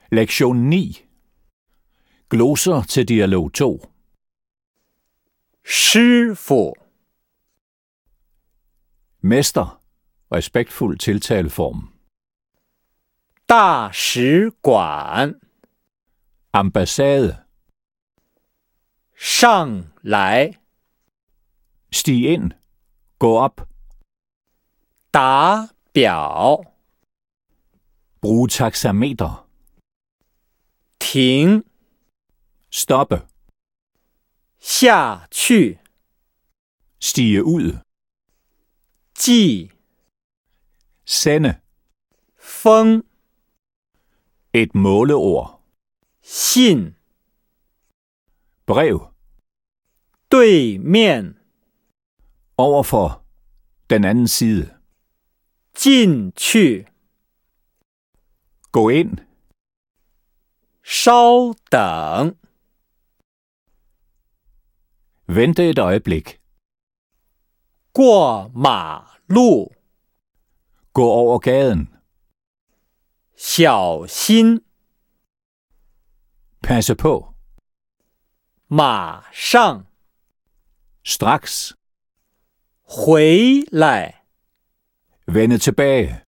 Lektion 9. Gloser til dialog 2. 师傅、 Mester. Respektfuld tiltaleform. 大使馆、 Ambassade. 上来、 Stig ind. Gå op. 打表、 Brug taxameter. 停、 Stoppe. 下去、 Stige ud. 寄、 Sende. 封、 Et måleord. 信、 Brev. 对面、 Overfor. Den anden side. 进去、 Gå ind. 稍等、 Vente et øjeblik. 过马路、 Gå over gaden. 小心、 Passe på. 马上、 Straks. 回来、 Vende tilbage.